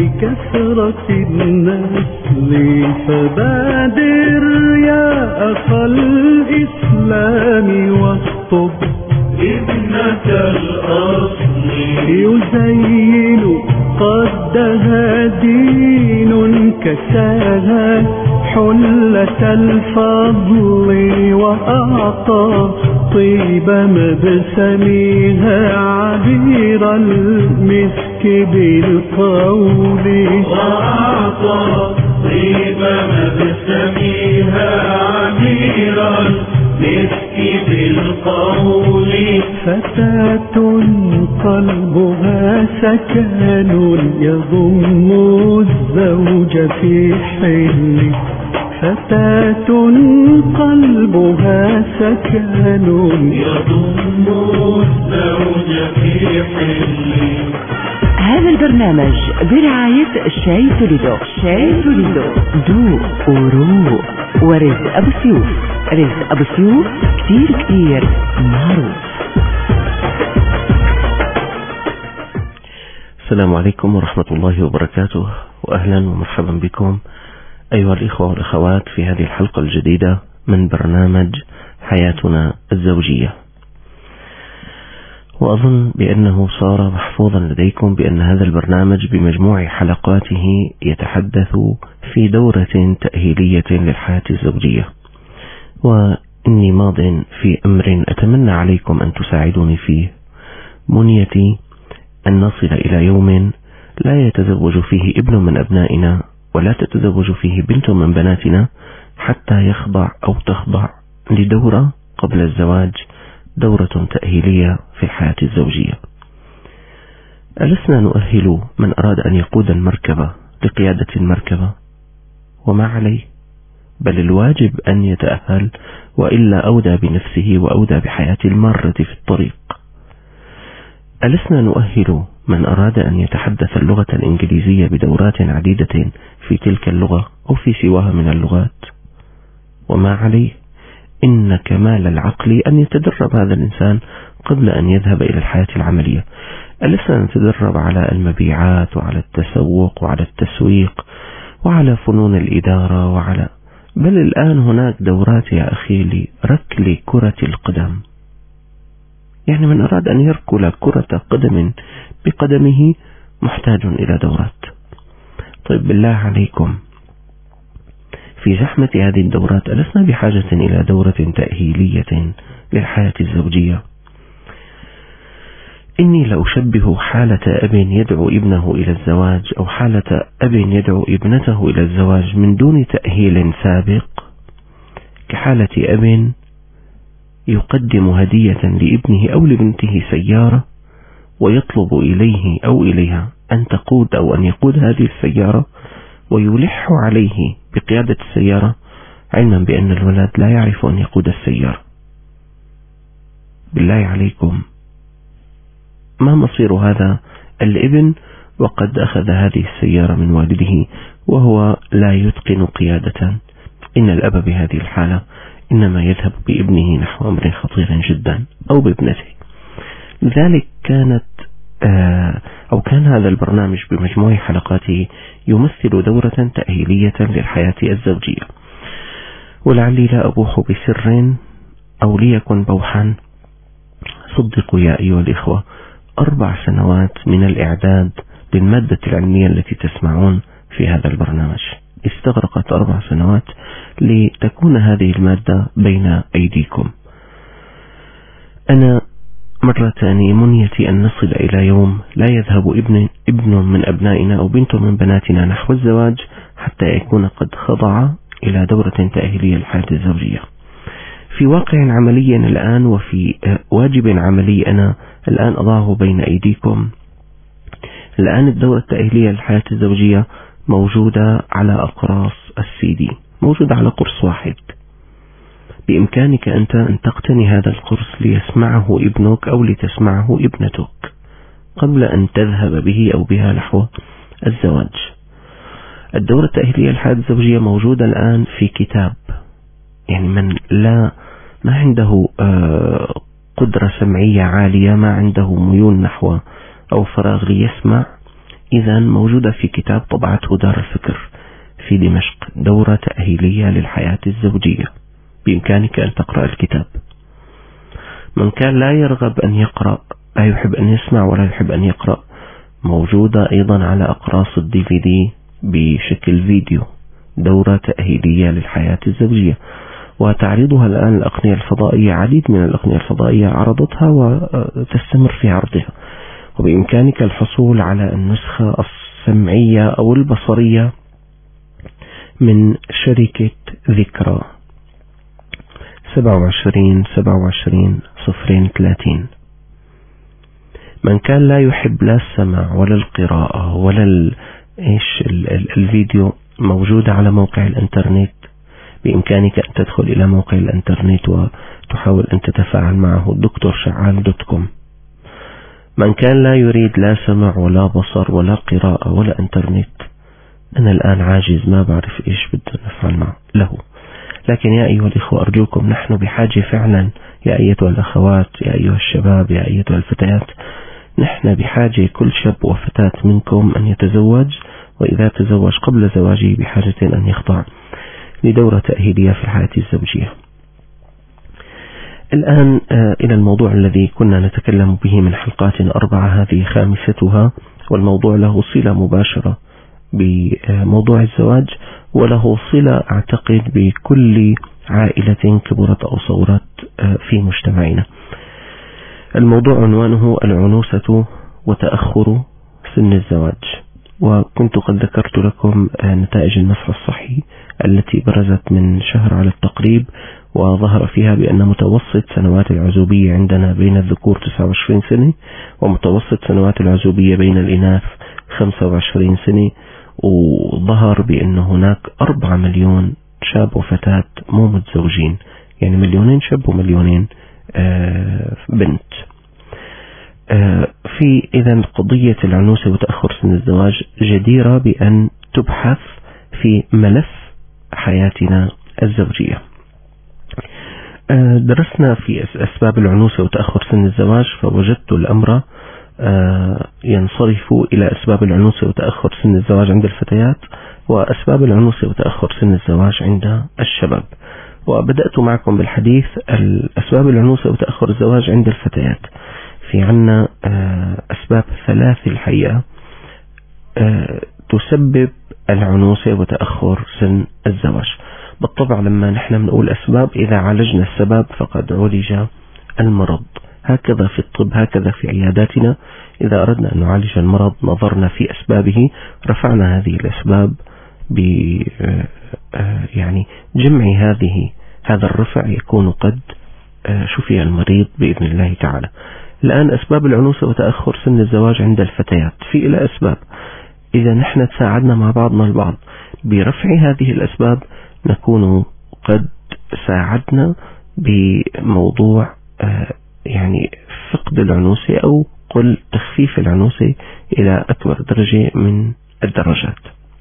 لكثرة النسل فبادر يا أخا الإسلام واخطب ابنك الأصل يزين قدها دين كساها حلة الفضل وأعطى طيب مبسمها عبير المسك بالقول وأعطى طيب مبسمها عبير المسك بالقول فتاة قلبها سكن يضم الزوج في حل فتاة قلبها سكن يضم الزوج في حل. هذا البرنامج برعاية شاي توليدو. شاي توليدو ذوق وروق ورزق أبو سيوف. رزق أبو سيوف كتير معروف. السلام عليكم ورحمة الله وبركاته، وأهلا ومرحبا بكم أيها الإخوة والأخوات في هذه الحلقة الجديدة من برنامج حياتنا الزوجية. وأظن بأنه صار محفوظا لديكم بأن هذا البرنامج بمجموع حلقاته يتحدث في دورة تأهيلية للحياة الزوجية، وإني ماض في أمر أتمنى عليكم أن تساعدوني فيه. منيتي أن نصل إلى يوم لا يتزوج فيه ابن من أبنائنا ولا تتزوج فيه بنت من بناتنا حتى يخضع أو تخضع لدورة قبل الزواج، دورة تأهيلية في الحياة الزوجية. ألسنا نؤهل من أراد أن يقود المركبة لقيادة المركبة وما عليه، بل الواجب أن يتأهل، وإلا أودى بنفسه وأودى بحياة المارة في الطريق. ألسنا نؤهل من أراد أن يتحدث اللغة الإنجليزية بدورات عديدة في تلك اللغة أو في سواها من اللغات وما عليه. إن كمال العقل أن يتدرب هذا الإنسان قبل أن يذهب إلى الحياة العملية. ألسنا نتدرب على المبيعات وعلى التسوق وعلى التسويق وعلى فنون الإدارة بل الآن هناك دورات يا أخي لركل كرة القدم. يعني من أراد أن يركل كرة قدم بقدمه محتاج إلى دورات. طيب بالله عليكم، في زحمة هذه الدورات ألسنا بحاجة إلى دورة تأهيلية للحياة الزوجية؟ إني لأشبه حالة أب يدعو ابنه إلى الزواج أو حالة أب يدعو ابنته إلى الزواج من دون تأهيل سابق كحالة أب يقدم هدية لابنه أو لبنته سيارة ويطلب إليه أو إليها أن تقود أو أن يقود هذه السيارة ويلح عليه بقيادة السيارة، علما بأن الولد لا يعرف أن يقود السيارة. بالله عليكم، ما مصير هذا الابن وقد أخذ هذه السيارة من والده وهو لا يتقن قيادة؟ إن الأب بهذه الحالة إنما يذهب بابنه نحو أمر خطير جدا أو بابنته. لذلك كان هذا البرنامج بمجموع حلقاته يمثل دورة تأهيلية للحياة الزوجية. ولعلي لا أبوح بسر أو ليكن بوحا، صدقوا يا أيها الإخوة، 4 سنوات من الإعداد للمادة العلمية التي تسمعون في هذا البرنامج. استغرقت 4 سنوات لتكون هذه المادة بين أيديكم. أنا مرة ثانية منيتي أن نصل إلى يوم لا يذهب ابن من أبنائنا أو بنت من بناتنا نحو الزواج حتى يكون قد خضع إلى دورة تأهيلية للحياة الزوجية. في واقع عملي الآن وفي واجب عملي أنا الآن أضعه بين أيديكم. الآن الدورة التأهيلية للحياة الزوجية موجودة على أقراص الCD، موجودة على قرص واحد. بإمكانك أنت أن تقتني هذا القرص ليسمعه ابنك أو لتسمعه ابنتك قبل أن تذهب به أو بها نحو الزواج. الدورة التأهيلية للحياة الزوجية موجودة الآن في كتاب، يعني من ما عنده قدرة سمعية عالية، ما عنده ميول نحو أو فراغ ليسمع، إذا موجودة في كتاب طبعته دار الفكر في دمشق، دورة تأهيلية للحياة الزوجية، بإمكانك أن تقرأ الكتاب. من كان لا يرغب أن يقرأ، لا يحب أن يسمع ولا يحب أن يقرأ، موجودة أيضا على أقراص الDVD بشكل فيديو، دورة تأهيلية للحياة الزوجية، وتعرضها الآن الأقنية الفضائية. عديد من الأقنية الفضائية عرضتها وتستمر في عرضها، وبإمكانك الحصول على النسخة السمعية أو البصرية من شركة ذكرى 27 من كان لا يحب لا السمع ولا القراءة ولا الفيديو، موجودة على موقع الانترنت. بإمكانك أن تدخل إلى موقع الانترنت وتحاول أن تتفاعل معه drshaccal.com. من كان لا يريد لا سمع ولا بصر ولا قراءة ولا انترنت، أنا الآن عاجز، ما بعرف إيش بدنا نفعل معه له. لكن يا أيها الإخوة أرجوكم، نحن بحاجة فعلا، يا أيتها الأخوات، يا أيها الشباب، يا أيتها الفتيات، نحن بحاجة كل شاب وفتاة منكم أن يتزوج، وإذا تزوج قبل زواجه بحاجة أن يخضع لدورة تأهيلية في الحياة الزوجية. الآن إلى الموضوع الذي كنا نتكلم به من حلقات 4، هذه خامستها، والموضوع له صلة مباشرة بموضوع الزواج، وله صلة أعتقد بكل عائلة كبرت أو صغرت في مجتمعنا. الموضوع عنوانه العنوسة وتأخر سن الزواج، وكنت قد ذكرت لكم نتائج المسح الصحي التي برزت من شهر على التقريب، وظهر فيها بأن متوسط سنوات العزوبية عندنا بين الذكور 29 سنة، ومتوسط سنوات العزوبية بين الإناث 25 سنة، وظهر بأن هناك 4 مليون شاب وفتاة مو متزوجين، يعني 2 شاب و2 بنت. في إذن قضية العنوسة وتأخر سن الزواج جديرة بأن تبحث في ملف حياتنا الزوجية. درسنا في أسباب العنوسة وتأخر سن الزواج، فوجدت الأمر ينصرف إلى أسباب العنوسة وتأخر سن الزواج عند الفتيات، وأسباب العنوسة وتأخر سن الزواج عند الشباب. وبدأت معكم بالحديث أسباب العنوسة وتأخر الزواج عند الفتيات. في عنا أسباب 3 الحقيقة تسبب العنوسة وتأخر سن الزواج. بالطبع لما نحن بنقول أسباب، إذا عالجنا السبب فقد عالج المرض. هكذا في الطب، هكذا في عياداتنا، إذا أردنا أن نعالج المرض نظرنا في أسبابه، رفعنا هذه الأسباب يعني جمع هذا الرفع يكون قد شفي المريض بإذن الله تعالى. الآن أسباب العنوسة وتأخر سن الزواج عند الفتيات، في إلى أسباب. إذا نحن تساعدنا مع بعضنا البعض برفع هذه الأسباب، نكون قد ساعدنا بموضوع يعني فقد العنوسة، أو قل تخفيف العنوسة إلى أكبر درجة من الدرجات.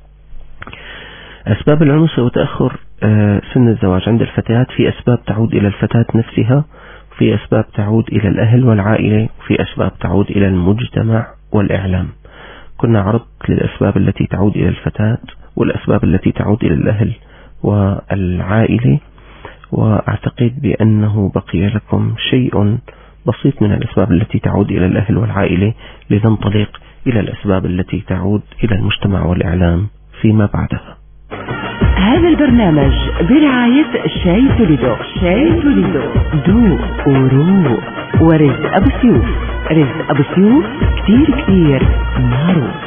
أسباب العنوسة وتأخر سن الزواج عند الفتيات، في أسباب تعود إلى الفتاة نفسها، في أسباب تعود إلى الأهل والعائلة، وفي أسباب تعود إلى المجتمع والإعلام. كنا عرضت للأسباب التي تعود إلى الفتاة والأسباب التي تعود إلى الأهل والعائلة، وأعتقد بأنه بقي لكم شيء بسيط من الأسباب التي تعود إلى الأهل والعائلة، لننطلق إلى الأسباب التي تعود إلى المجتمع والإعلام فيما بعدها. هذا البرنامج برعاية شاي توليدو. شاي توليدو دو وروق ورزق أبو سيوف. رزق أبو سيوف كتير معروف.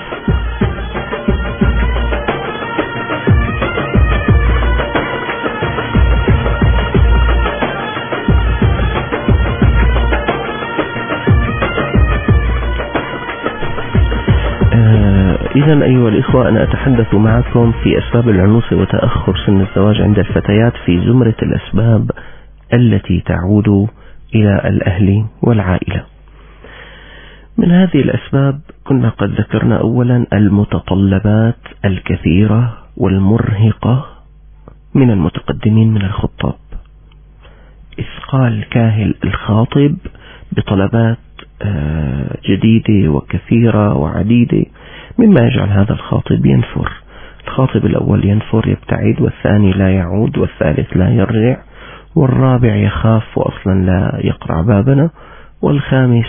إذن أيها الإخوة، أنا أتحدث معكم في أسباب العنوسة وتأخر سن الزواج عند الفتيات في زمرة الأسباب التي تعود إلى الأهل والعائلة. من هذه الأسباب كنا قد ذكرنا أولا المتطلبات الكثيرة والمرهقة من المتقدمين من الخطاب. إثقال كاهل الخاطب بطلبات جديدة وكثيرة وعديدة مما يجعل هذا الخاطب ينفر. الخاطب الأول ينفر يبتعد، والثاني لا يعود، والثالث لا يرجع، والرابع يخاف وأصلا لا يقرع بابنا، والخامس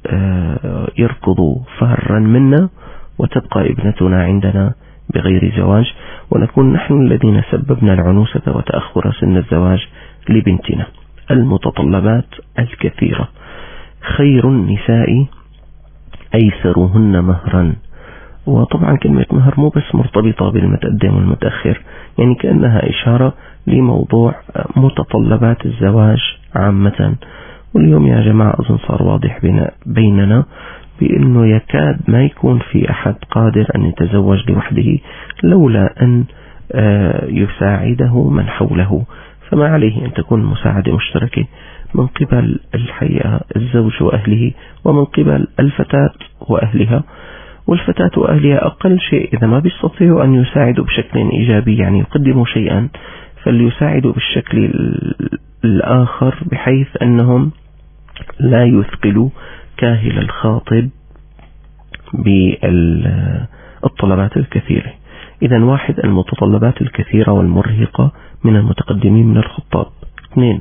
يركض فرا منا، وتبقى ابنتنا عندنا بغير زواج، ونكون نحن الذين سببنا العنوسة وتأخر سن الزواج لبنتنا. المتطلبات الكثيرة: خير النساء أيسرهن مهرا. وطبعا كلمة مهر مو بس مرتبطة بالمتقدم والمتأخر، يعني كأنها إشارة لموضوع متطلبات الزواج عامة. واليوم يا جماعة أظن صار واضح بيننا بأنه يكاد ما يكون في أحد قادر أن يتزوج لوحده لولا أن يساعده من حوله، فما عليه أن تكون مساعدة مشتركة من قبل الحقيقة الزوج وأهله، ومن قبل الفتاة وأهلها. والفتاة وأهلها أقل شيء إذا ما بيستطيعوا أن يساعدوا بشكل إيجابي، يعني يقدموا شيئا، فليساعدوا بالشكل الآخر بحيث أنهم لا يثقلوا كاهل الخاطب بالطلبات الكثيرة. إذن 1. المتطلبات الكثيرة والمرهقة من المتقدمين من الخطاب. 2.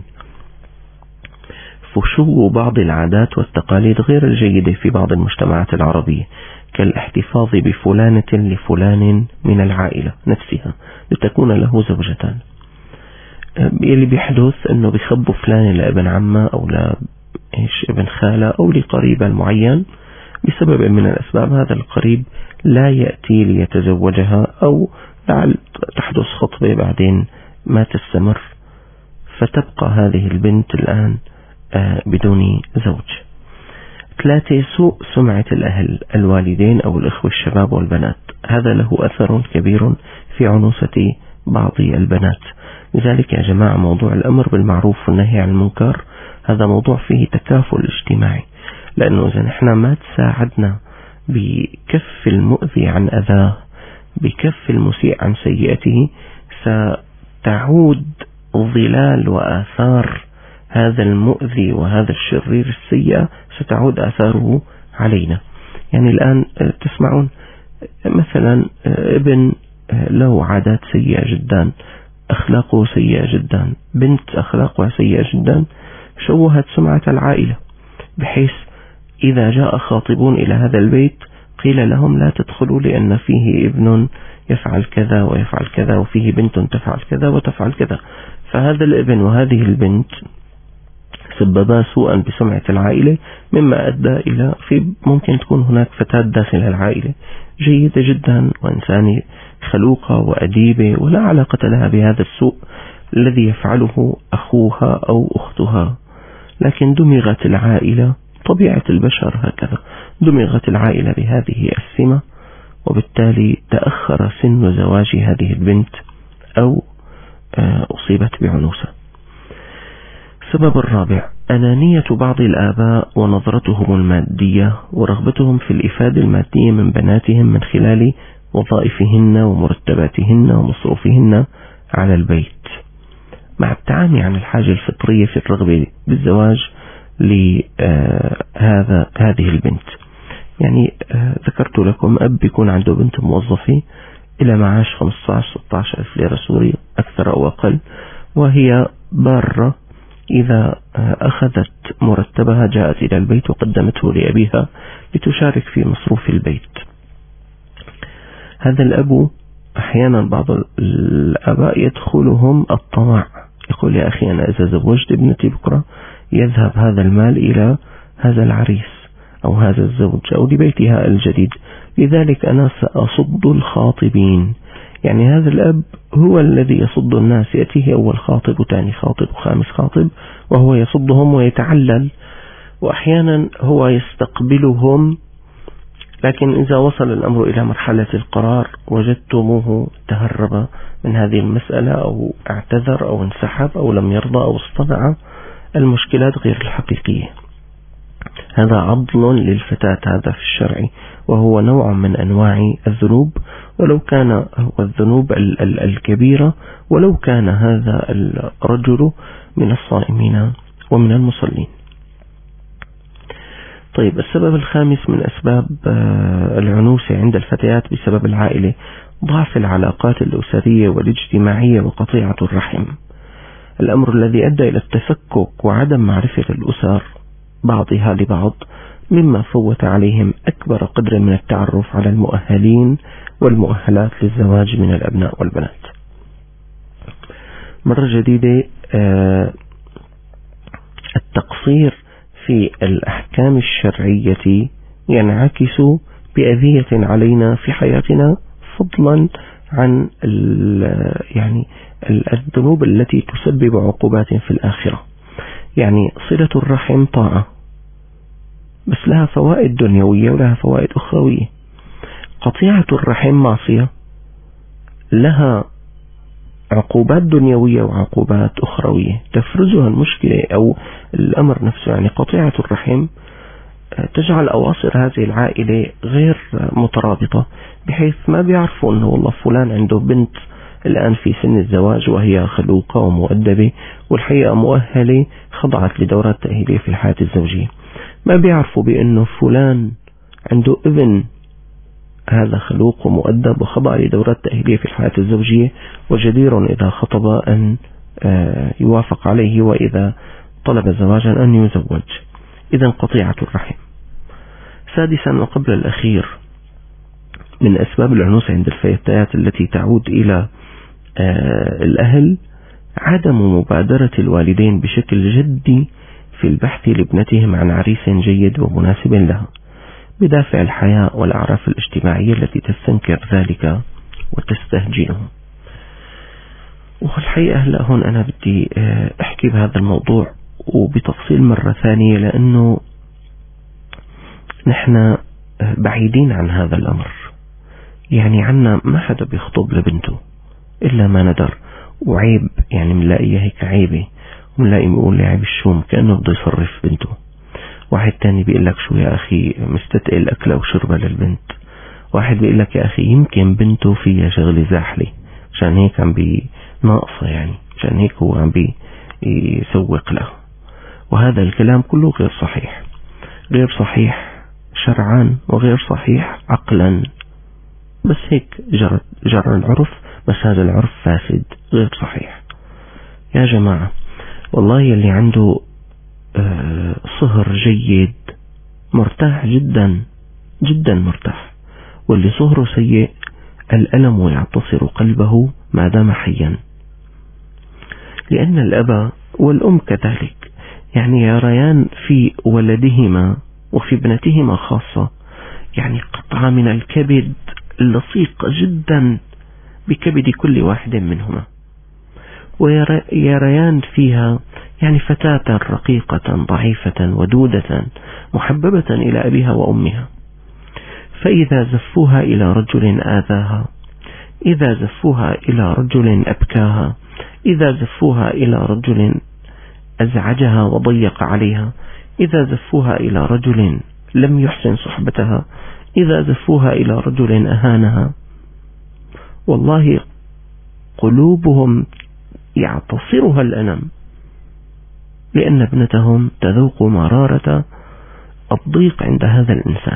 فشو بعض العادات والتقاليد غير الجيدة في بعض المجتمعات العربية، كالاحتفاظ بفلانة لفلان من العائلة نفسها لتكون له زوجتان. اللي بيحدث أنه بيخبوا فلان لابن عمه أو ابن خالة أو لقريب معين بسبب من الأسباب. هذا القريب لا يأتي ليتزوجها، أو لعل تحدث خطبة بعدين ما تستمر، فتبقى هذه البنت الآن بدون زوج. 3. سوء سمعة الأهل، الوالدين أو الإخوة الشباب والبنات. هذا له أثر كبير في عنوسة بعض البنات. لذلك يا جماعة موضوع الأمر بالمعروف والنهي عن المنكر هذا موضوع فيه تكافل اجتماعي، لأنه إذا نحن ما تساعدنا بكف المؤذي عن أذاه، بكف المسيء عن سيئته، ستعود ظلال وآثار هذا المؤذي وهذا الشرير السيئة، ستعود آثاره علينا. يعني الآن تسمعون مثلا ابن له عادات سيئة جدا، أخلاقه سيئة جدا، بنت أخلاقها سيئة جدا، شوهت سمعة العائلة، بحيث إذا جاء خاطبون إلى هذا البيت قيل لهم لا تدخلوا لأن فيه ابن يفعل كذا ويفعل كذا، وفيه بنت تفعل كذا وتفعل كذا. فهذا الابن وهذه البنت سببا سوءا بسمعة العائلة، مما أدى إلى ممكن تكون هناك فتاة داخل العائلة جيدة جدا وإنسانة خلوقة وأديبة ولا علاقة لها بهذا السوء الذي يفعله أخوها أو أختها، لكن دمغت العائلة، طبيعة البشر هكذا، دمغت العائلة بهذه السمة، وبالتالي تأخر سن زواج هذه البنت أو أصيبت بعنوسة. السبب الرابع: أنانية بعض الآباء ونظرتهم المادية ورغبتهم في الإفادة المادية من بناتهم من خلال وظائفهن ومرتباتهن ومصروفهن على البيت، مع التعامي عن الحاجة الفطرية في الرغبة بالزواج لهذه البنت. يعني ذكرت لكم أب بيكون عنده بنت موظفة إلى معاش 15-16 ألف ليرة سوري أكثر أو أقل، وهي بارة إذا أخذت مرتبها جاءت إلى البيت وقدمته لأبيها لتشارك في مصروف البيت. هذا الأب أحيانا بعض الآباء يدخلهم الطمع، يقول يا أخي أنا إذا زوجت ابنتي بكرة يذهب هذا المال إلى هذا العريس أو هذا الزوج أو لبيتها الجديد، لذلك أنا سأصد الخاطبين. يعني هذا الأب هو الذي يصد الناس، يأتيه أول خاطب وثاني خاطب وخامس خاطب وهو يصدهم ويتعلل، وأحيانا هو يستقبلهم، لكن إذا وصل الأمر إلى مرحلة القرار وجدتموه تهرب من هذه المسألة أو اعتذر أو انسحب أو لم يرضى أو اصطنع المشكلات غير الحقيقية. هذا عضل للفتاة هذا في الشرع، وهو نوع من أنواع الذنوب، ولو كان هو الذنوب الكبيرة، ولو كان هذا الرجل من الصائمين ومن المصلين. طيب السبب الخامس من أسباب العنوسة عند الفتيات بسبب العائلة: ضعف العلاقات الأسرية والاجتماعية وقطيعة الرحم، الأمر الذي أدى إلى التفكك وعدم معرفة الأسر بعضها لبعض، مما فوت عليهم أكبر قدر من التعرف على المؤهلين والمؤهلات للزواج من الأبناء والبنات. مرة جديدة، التقصير في الأحكام الشرعية ينعكس بأذية علينا في حياتنا، فضلا عن الذنوب التي تسبب عقوبات في الآخرة. يعني صلة الرحم طاعة، بس لها فوائد دنيوية ولها فوائد أخروية. قطيعة الرحم معصية، لها عقوبات دنيوية وعقوبات أخروية تفرزها المشكلة أو الأمر نفسه. يعني قطيعة الرحم تجعل أواصر هذه العائلة غير مترابطة، بحيث ما بيعرفوا أنه والله فلان عنده بنت الآن في سن الزواج وهي خلوقة ومؤدبة والحقيقة مؤهلة، خضعت لدورات تأهيلية في الحياة الزوجية. ما بيعرفوا بأنه فلان عنده ابن هذا خلوق ومؤدب وخضع لدورات تأهيلية في الحياة الزوجية، وجدير إذا خطب أن يوافق عليه، وإذا طلب زواجا أن يزوج. إذن قطيعة الرحم. سادسا وقبل الأخير من أسباب العنوسة عند الفتيات التي تعود إلى الأهل: عدم مبادرة الوالدين بشكل جدي في البحث لابنتهم عن عريس جيد ومناسب لها، بدافع الحياء والأعراف الاجتماعية التي تستنكر ذلك وتستهجنه. والحقيقة هلا هون أنا بدي أحكي بهذا الموضوع وبتفصيل مرة ثانية، لأنه نحن بعيدين عن هذا الأمر. يعني عنا ما حدا بيخطب لبنته إلا ما ندر، وعيب يعني منلاقيه هيك عيبة، ومنلاقي بيقول لي عيب الشوم كأنه بده يصرف بنته. واحد تاني بيقول لك شو يا أخي مستتقل أكله وشربه للبنت. واحد بيقول لك يا أخي يمكن بنته فيها شغل زاحلة عشان هيك عم بناقصة، يعني عشان هيك هو عم بيسوق له. وهذا الكلام كله غير صحيح، غير صحيح شرعا وغير صحيح عقلا، بس هيك جرى العرف، بس هذا العرف فاسد غير صحيح. يا جماعة والله اللي عنده صهر جيد مرتاح جدا جدا مرتاح، واللي صهره سيء الألم يعتصر قلبه ما دام حيا. لأن الأب والأم كذلك يعني يريان في ولدهما وفي ابنتهما خاصة يعني قطعة من الكبد اللصيق جدا بكبد كل واحد منهما، ويريان فيها يعني فتاة رقيقة ضعيفة ودودة محببة إلى أبيها وأمها. فإذا زفوها إلى رجل آذاها، إذا زفوها إلى رجل أبكاها، إذا زفوها إلى رجل أزعجها وضيق عليها، إذا زفوها إلى رجل لم يحسن صحبتها، إذا زفوها إلى رجل أهانها، والله قلوبهم يعتصرها الألم، لأن ابنتهم تذوق مرارة الضيق عند هذا الإنسان.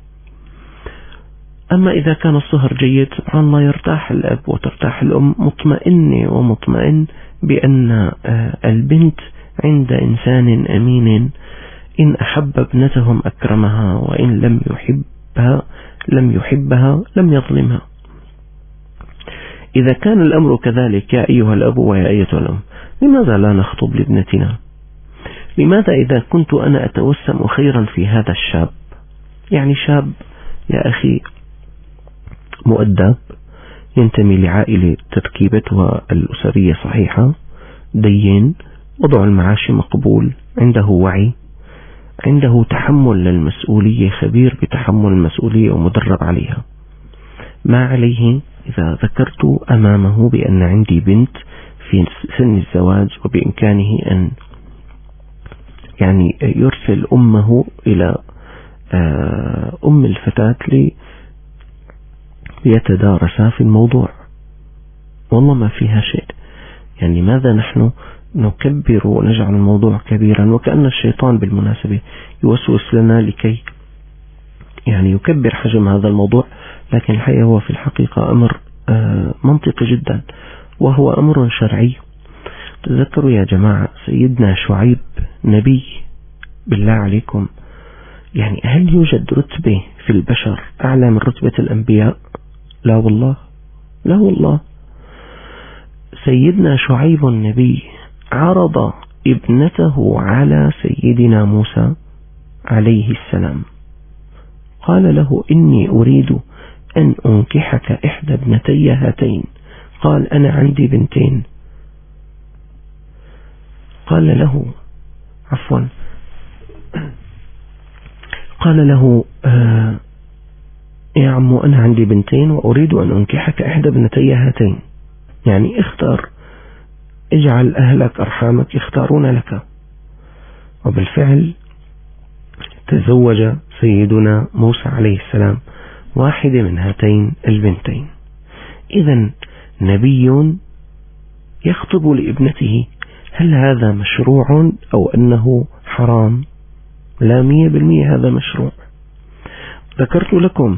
أما إذا كان الصهر جيد سبحان الله يرتاح الأب وترتاح الأم مطمئنة ومطمئن بأن البنت عند إنسان أمين، إن أحب ابنتهم أكرمها، وإن لم يحبها لم يظلمها. إذا كان الأمر كذلك يا أيها الأب ويا أيتها الأم، لماذا لا نخطب لابنتنا؟ لماذا إذا كنت أنا أتوسم خيرا في هذا الشاب، يعني شاب يا أخي مؤدب ينتمي لعائلة تركيبتها الأسرية صحيحة، دين، وضع المعاش مقبول، عنده وعي، عنده تحمل للمسؤولية، خبير بتحمل المسؤولية ومدرب عليها. ما عليه إذا ذكرت أمامه بأن عندي بنت في سن الزواج وبإمكانه أن يعني يرسل أمه إلى أم الفتاة ليتدارسا في الموضوع، والله ما فيها شيء. يعني ماذا نحن نكبر ونجعل الموضوع كبيرا، وكأن الشيطان بالمناسبة يوسوس لنا لكي يعني يكبر حجم هذا الموضوع، لكن الحقيقة هو في الحقيقة أمر منطقي جدا، وهو أمر شرعي. تذكروا يا جماعة سيدنا شعيب نبي، بالله عليكم، يعني هل يوجد رتبة في البشر أعلى من رتبة الأنبياء؟ لا والله، لا والله. سيدنا شعيب النبي عرض ابنته على سيدنا موسى عليه السلام، قال له إني أريد أن أنكحك إحدى ابنتي هاتين. قال أنا عندي بنتين. قال له يا عم أنا عندي بنتين وأريد أن أنكحك إحدى ابنتي هاتين، يعني اختار، اجعل أهلك أرحامك يختارون لك. وبالفعل تزوج سيدنا موسى عليه السلام واحدة من هاتين البنتين. إذن نبي يخطب لابنته، هل هذا مشروع أو أنه حرام؟ لا، 100% هذا مشروع. ذكرت لكم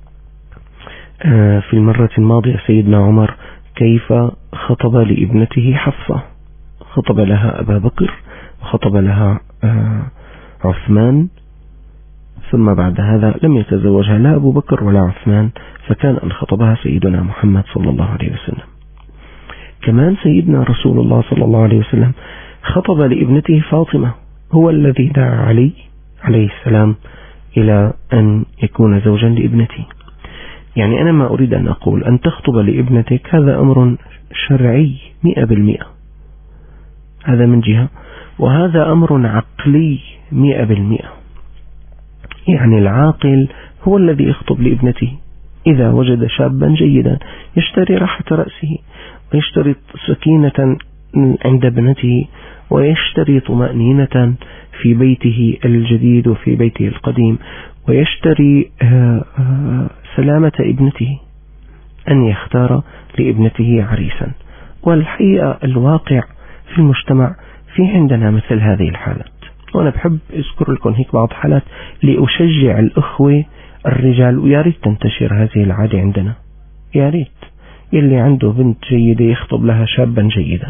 في المرة الماضية سيدنا عمر كيف خطب لابنته حفصة، خطب لها أبا بكر وخطب لها عثمان، ثم بعد هذا لم يتزوجها لا أبو بكر ولا عثمان، فكان أن خطبها سيدنا محمد صلى الله عليه وسلم. كمان سيدنا رسول الله صلى الله عليه وسلم خطب لابنته فاطمة، هو الذي دعا علي عليه السلام إلى أن يكون زوجا لابنتي. يعني أنا ما أريد أن أقول أن تخطب لابنتك هذا أمر شرعي 100%، هذا من جهة، وهذا أمر عقلي 100%. يعني العاقل هو الذي يخطب لابنته إذا وجد شابا جيدا يشتري راحة رأسه، ويشتري سكينة عند ابنته، ويشتري طمأنينة في بيته الجديد وفي بيته القديم، ويشتري سلامة ابنته، أن يختار لابنته عريسا. والحقيقة الواقع في المجتمع في عندنا مثل هذه الحالات، وأنا بحب أذكر لكم هيك بعض حالات لأشجع الأخوة الرجال، ويا ريت تنتشر هذه العادة عندنا، يا ريت يلي عنده بنت جيدة يخطب لها شابا جيدا.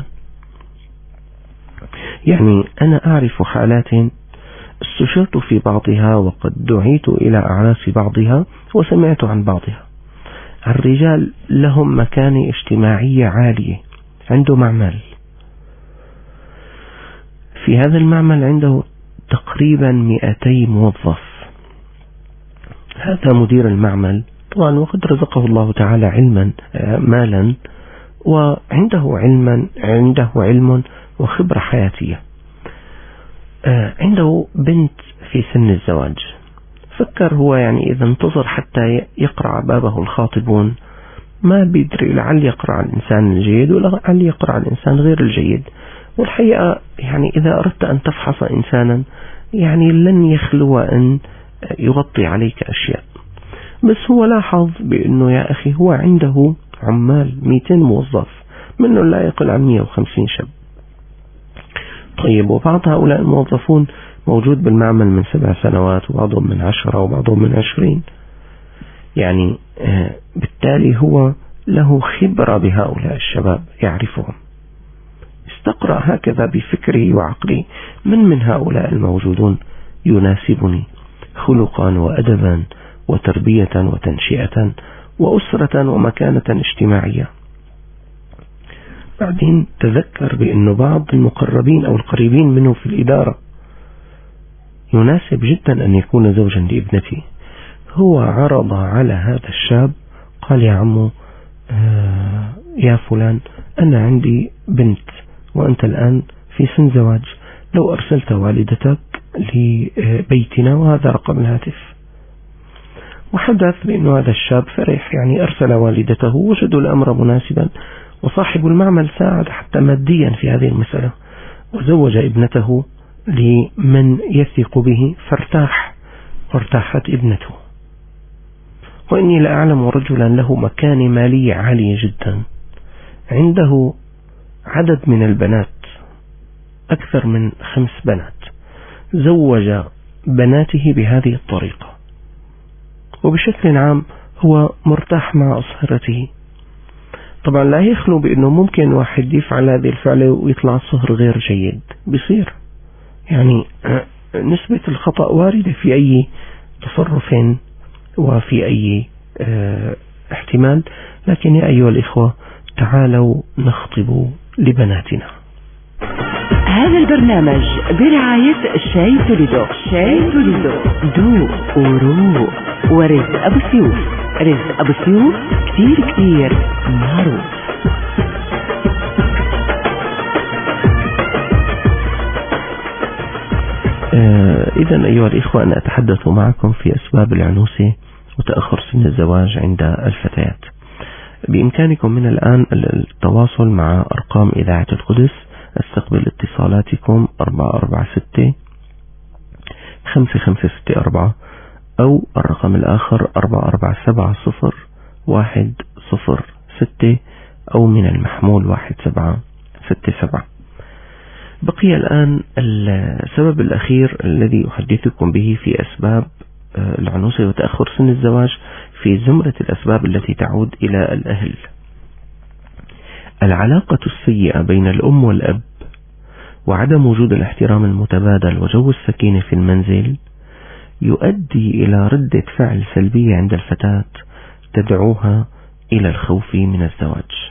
يعني أنا أعرف حالات استشرت في بعضها، وقد دعيت إلى أعراس بعضها وسمعت عن بعضها. الرجال لهم مكانة اجتماعية عالية، عنده معمل، في هذا المعمل عنده تقريبا 200 موظف. هذا مدير المعمل طبعا، وقد رزقه الله تعالى علما مالا، وعنده علم وخبرة حياتية. عنده بنت في سن الزواج، فكر هو يعني إذا انتظر حتى يقرع بابه الخاطبون ما بيدري، لعل يقرع الإنسان الجيد ولعل يقرع الإنسان غير الجيد. والحقيقة يعني إذا أردت أن تفحص إنسانا يعني لن يخلو أن يغطي عليك أشياء، بس هو لاحظ بأنه يا أخي هو عنده عمال 200 موظف، منه لا يقل عن 150 شاب. طيب، وبعض هؤلاء الموظفون موجود بالمعمل من 7 سنوات، وبعضهم من 10 وبعضهم من 20. يعني بالتالي هو له خبرة بهؤلاء الشباب يعرفهم، استقرأ هكذا بفكره وعقله من هؤلاء الموجودون يناسبني خلقا وأدبا وتربية وتنشئة وأسرة ومكانة اجتماعية. بعدين تذكر بأن بعض المقربين أو القريبين منه في الإدارة يناسب جدا أن يكون زوجا لابنتي. هو عرض على هذا الشاب، قال يا عمو يا فلان، أنا عندي بنت وأنت الآن في سن زواج، لو أرسلت والدتك لبيتنا، وهذا رقم الهاتف. وحدث بأن هذا الشاب فرح، يعني أرسل والدته، وجدوا الأمر مناسبا، وصاحب المعمل ساعد حتى ماديا في هذه المسألة، وزوج ابنته لمن يثق به، فارتاحت ابنته. وإني لأعلم رجلا له مكانة مالية عالية جدا، عنده عدد من البنات أكثر من 5 بنات، زوج بناته بهذه الطريقة، وبشكل عام هو مرتاح مع أصهرته. طبعا لا يخلو بأنه ممكن واحد يفعل هذه الفعلة ويطلع الصهر غير جيد، بيصير يعني نسبة الخطأ واردة في أي تصرف وفي أي احتمال. لكن يا أيها الإخوة، تعالوا نخطب لبناتنا. هذا البرنامج برعاية شاي توليدو. شاي توليدو دو ورو ورزق أبو سيوف. رزق أبو سيوف كتير كتير معروف. إذن أيها الإخوة، أنا أتحدث معكم في أسباب العنوسة وتأخر سن الزواج عند الفتيات. بإمكانكم من الآن التواصل مع أرقام إذاعة القدس. استقبل اتصالاتكم 446-5564 أو الرقم الآخر 4470-106 أو من المحمول 1767. بقي الآن السبب الأخير الذي أحدثكم به في أسباب العنوسة وتأخر سن الزواج في زمرة الأسباب التي تعود إلى الأهل. العلاقة السيئة بين الأم والأب وعدم وجود الاحترام المتبادل وجو السكينة في المنزل يؤدي إلى ردة فعل سلبية عند الفتاة تدعوها إلى الخوف من الزواج.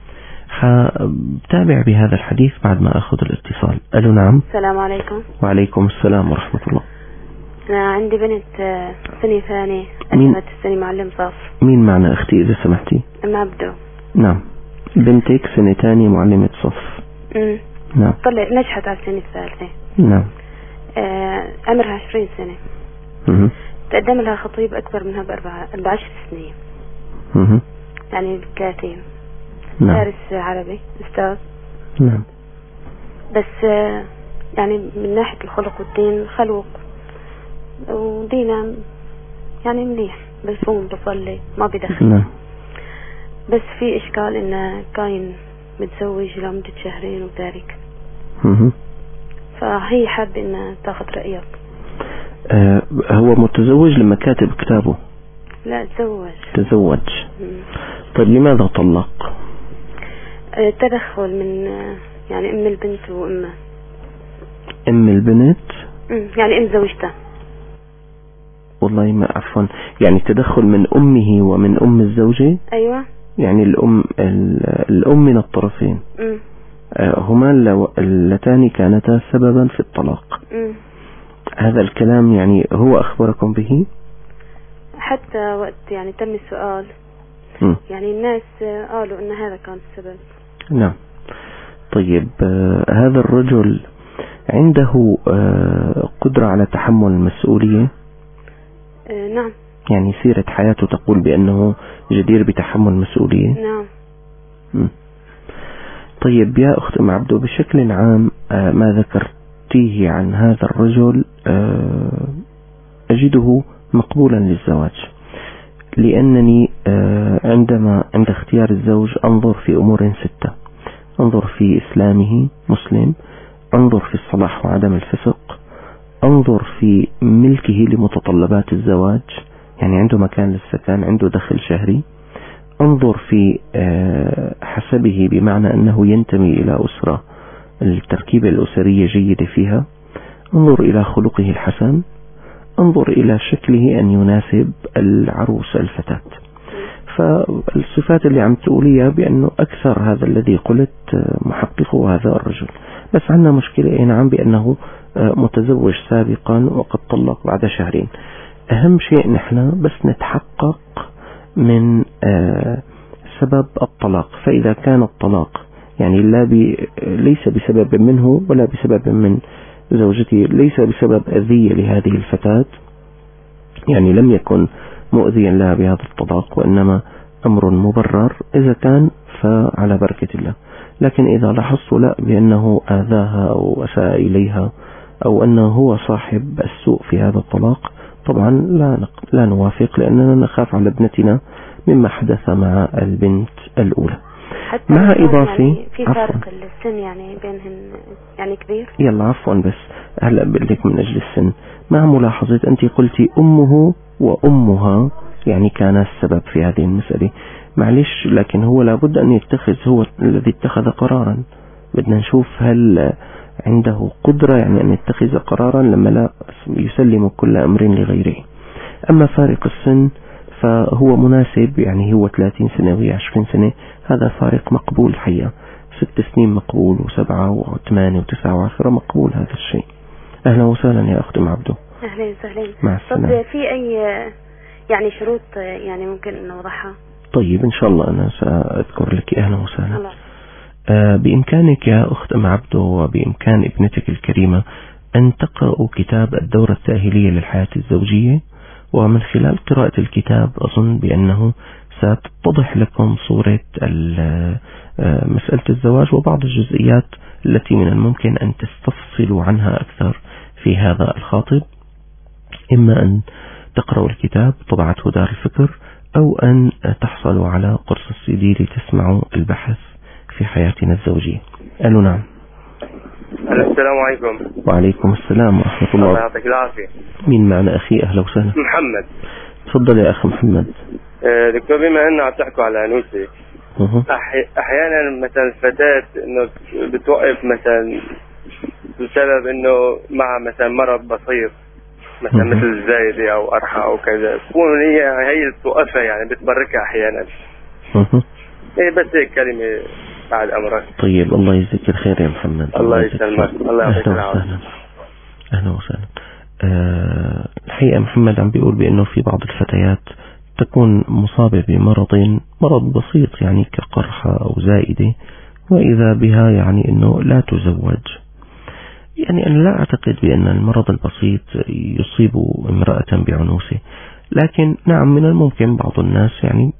حتابع بهذا الحديث بعد ما أخذ الاتصال. ألو نعم. السلام عليكم. وعليكم السلام ورحمة الله. أنا عندي بنت سنة ثانية أسمت السنة معلم صف. مين معنا أختي إذا سمحتي؟ ما أبدو. نعم، بنتك سنة ثانية معلمة صف. نعم. طلع نجحت على السنة الثالثة. نعم. عمرها 20 سنة. تقدم لها خطيب أكبر منها ب10 سنين. يعني كاتب. نعم. دارس عربي، أستاذ. نعم. بس يعني من ناحية الخلق والدين خلوق ودينا يعني مليح، بصوم بصلي ما بدخل. نعم. بس في إشكال إنه كاين متزوج لمدة 2 شهر وتارك. فهي حاب إنه تاخذ رأيك. هو متزوج لما كاتب كتابه؟ لا، تزوج. طيب لماذا طلق؟ تدخل من يعني أم البنت وأمه. أم البنت؟ يعني أم زوجته. والله ما عفوا، يعني تدخل من أمه ومن أم الزوجة؟ أيوة. يعني الأم من الطرفين. هما اللتان كانتا سببا في الطلاق. هذا الكلام يعني هو أخبركم به؟ حتى وقت يعني تم السؤال يعني الناس قالوا أن هذا كان السبب. نعم. طيب هذا الرجل عنده قدرة على تحمل المسؤولية؟ نعم. يعني سيرة حياته تقول بأنه جدير بتحمل مسؤولية؟ نعم. طيب يا أخت أم عبدو، بشكل عام ما ذكرتيه عن هذا الرجل أجده مقبولا للزواج، لأنني عند اختيار الزوج أنظر في أمور 6. أنظر في إسلامه مسلم، أنظر في الصلاح وعدم الفسق، أنظر في ملكه لمتطلبات الزواج، يعني عنده مكان للسكن، عنده دخل شهري، أنظر في حسبه بمعنى أنه ينتمي إلى أسرة التركيبة الأسرية جيدة فيها، انظر إلى خلقه الحسن، انظر إلى شكله أن يناسب العروس الفتاة. فالصفات اللي عم تقوليها بأنه أكثر هذا الذي قلت محققه هذا الرجل. بس عندنا مشكلة نعم بأنه متزوج سابقا وقد طلق بعد 2 شهر. أهم شيء نحن بس نتحقق من سبب الطلاق. فإذا كان الطلاق يعني ليس بسبب منه ولا بسبب من زوجته، ليس بسبب أذية لهذه الفتاة، يعني لم يكن مؤذيا لها بهذا الطلاق وإنما أمر مبرر، إذا كان فعلى بركة الله. لكن إذا لاحظت لا بأنه آذاها أو أساء إليها أو أنه هو صاحب السوء في هذا الطلاق، طبعا لا نوافق، لأننا نخاف على ابنتنا مما حدث مع البنت الأولى. حتى مع إضافة يعني في فارق السن يعني بينهم يعني كبير. يلا عفوا، بس هلأ بقول لك من أجل السن، مع ملاحظة أنت قلتي أمه وأمها يعني كان السبب في هذه المسألة، معلش، لكن هو لابد أن يتخذ، هو الذي اتخذ قرارا، بدنا نشوف هل عنده قدرة يعني أن يتخذ قرارا لما لا يسلم كل أمر لغيره. أما فارق السن فهو مناسب، يعني هو 30 سنة وهي 20 سنة، هذا فارق مقبول الحقيقة. 6 سنين مقبول، و7 و8 و9 و10 مقبول هذا الشيء. أهلا وسهلا يا أخت عبده. أهلا وسهلا. مع السلامة. طب في أي يعني شروط يعني ممكن نوضحها؟ طيب إن شاء الله أنا سأذكر لك. أهلا وسهلا. بإمكانك يا أخت عبده وبإمكان ابنتك الكريمة أن تقرأوا كتاب الدورة التأهيلية للحياة الزوجية، ومن خلال قراءة الكتاب أظن بأنه ستتضح لكم صورة مسألة الزواج وبعض الجزئيات التي من الممكن أن تستفصلوا عنها أكثر في هذا الخاطب. إما أن تقرأوا الكتاب طبعته دار الفكر، أو أن تحصلوا على قرص السي دي لتسمعوا البحث في حياتنا الزوجية. قالوا نعم. السلام عليكم. وعليكم السلام ورحمة الله. الله يعطيك العافية. مين معنا أخي؟ أهلا وسهلا. محمد. تفضل يا أخي محمد. دكتور، بما أننا عم تحكوا على أنوثة، أحيانا مثلا الفتاة إنه بتوقف مثلا بسبب إنه مع مثلا مرض بسيط مثلا مثل الزايدة أو قرحة أو كذا، تكون هي توقفها يعني بتبركها أحيانا. بس هيك كلمة بعد أمرك. طيب الله يجزيك الخير يا محمد. الله يسلمك. الله يعطيك العافية. أهلا وسهلا. الحقيقة محمد عم بيقول بأنه في بعض الفتيات تكون مصابة مرض بسيط يعني كقرحة أو زائدة، وإذا بها يعني أنه لا تزوج. يعني أنا لا أعتقد بأن المرض البسيط يصيب امرأة بعنوسة، لكن نعم من الممكن بعض الناس يعني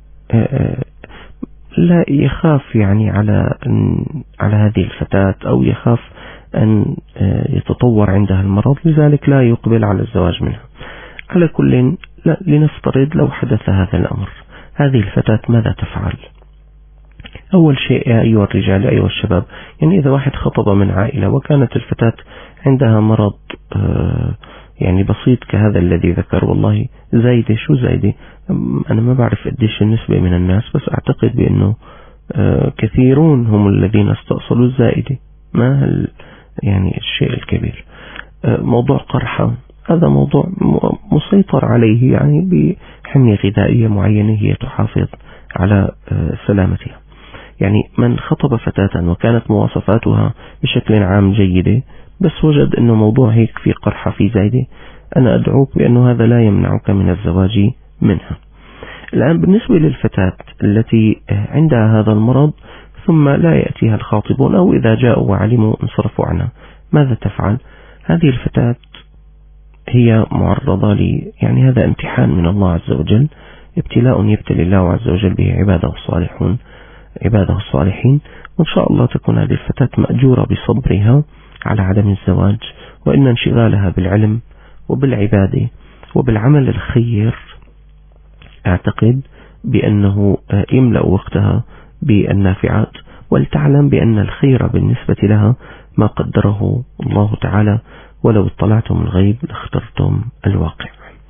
لا يخاف يعني على هذه الفتاة، أو يخاف أن يتطور عندها المرض، لذلك لا يقبل على الزواج منها. على كل، لنفترض لو حدث هذا الأمر، هذه الفتاة ماذا تفعل؟ أول شيء يا أيها الرجال أيها الشباب، يعني إذا واحد خطب من عائلة وكانت الفتاة عندها مرض يعني بسيط كهذا الذي ذكر، والله زايدة، شو زايدة؟ أنا ما بعرف قديش النسبة من الناس، بس أعتقد بأنه كثيرون هم الذين استأصلوا الزائدة، ما يعني الشيء الكبير. موضوع قرحة هذا موضوع مسيطر عليه يعني بحمية غذائية معينة هي تحافظ على سلامتها. يعني من خطب فتاة وكانت مواصفاتها بشكل عام جيدة، بس وجد أنه موضوع هيك في قرحة في زايدة، أنا أدعوك بأنه هذا لا يمنعك من الزواج منها. الآن بالنسبة للفتاة التي عندها هذا المرض ثم لا يأتيها الخاطبون، أو إذا جاءوا وعلموا انصرفوا عنها، ماذا تفعل؟ هذه الفتاة هي معرضة يعني هذا امتحان من الله عز وجل، ابتلاء يبتلي الله عز وجل به عباده الصالحين، وإن شاء الله تكون هذه الفتاة مأجورة بصبرها على عدم الزواج، وإن انشغالها بالعلم وبالعبادة وبالعمل الخير أعتقد بأنه يملأ وقتها بالنافعات، ولتعلم بأن الخير بالنسبة لها ما قدره الله تعالى، ولو اطلعتم الغيب لاخترتم الواقع.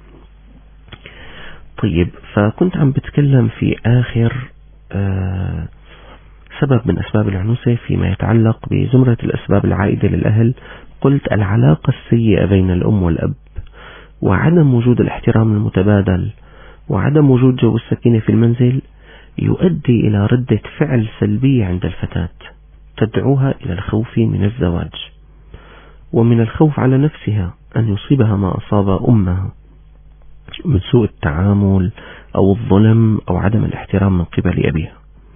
طيب، فكنت عم بتكلم في آخر سبب من أسباب العنوسة فيما يتعلق بزمرة الأسباب العائدة للأهل. قلت العلاقة السيئة بين الأم والأب، وعدم وجود الاحترام المتبادل، وعدم وجود جو السكينة في المنزل، يؤدي إلى ردة فعل سلبية عند الفتاة تدعوها إلى الخوف من الزواج، ومن الخوف على نفسها أن يصيبها ما أصاب أمها من سوء التعامل أو الظلم أو عدم الاحترام من قبل أبيها.